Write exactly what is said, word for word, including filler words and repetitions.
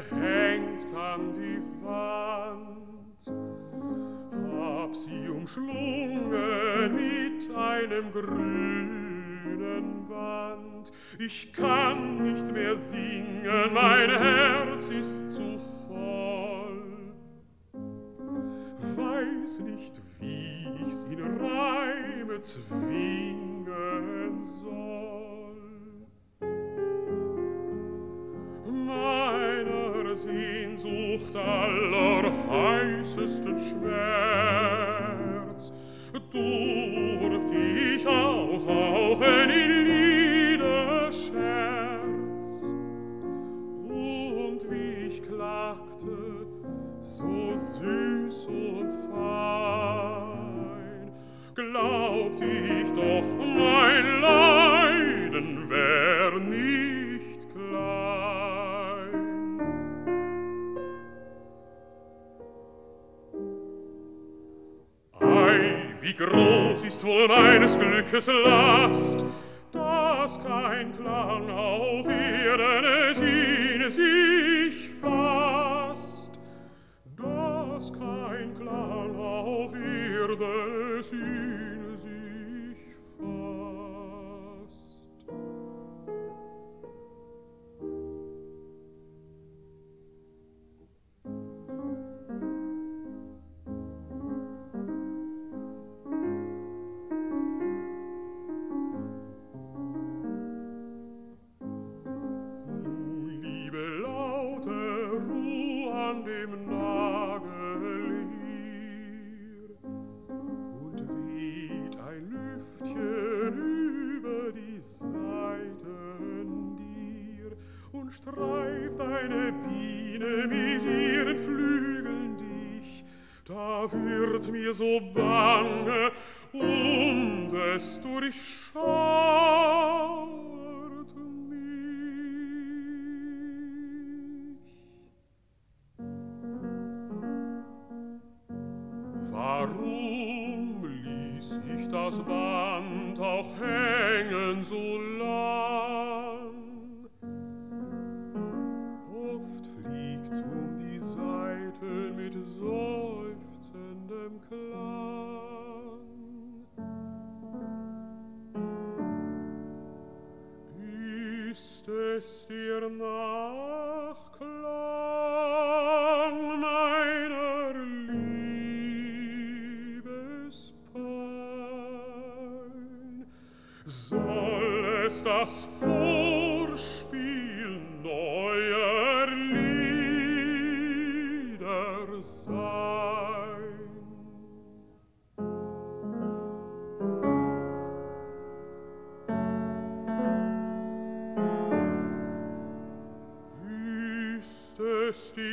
gehängt an die Wand, hab sie umschlungen mit einem grünen Band. Ich kann nicht mehr singen, mein Herz ist zu voll, weiß nicht, wie ich's in Reime zwingen soll. Meiner Sehnsucht allerheißesten Schmerz durft ich aushauchen in Liederscherz. Und wie ich klagte, so süß und fein, glaubt ich doch, mein Leiden wär nicht klein. Ei, wie groß ist wohl meines Glückes Last, dass kein Klang auf Erden es in sich fasst, dass kein Klang auf Erden es in sich fasst. Nun, liebe Laute, ruh an dem Nagel hier und weht ein Lüftchen über die Saiten dir und streift eine Biene mit ihren Flügeln dich. Da wird mir so bange und es durchschaut mich. Warum ließ ich das Band auch hängen so lang? Oft fliegt's um die Saiten mit seufzendem Klang. Ist es dir Nachklang meiner Liebespein? Soll es das Vorspiel neuer Lieder sein? Ist es dir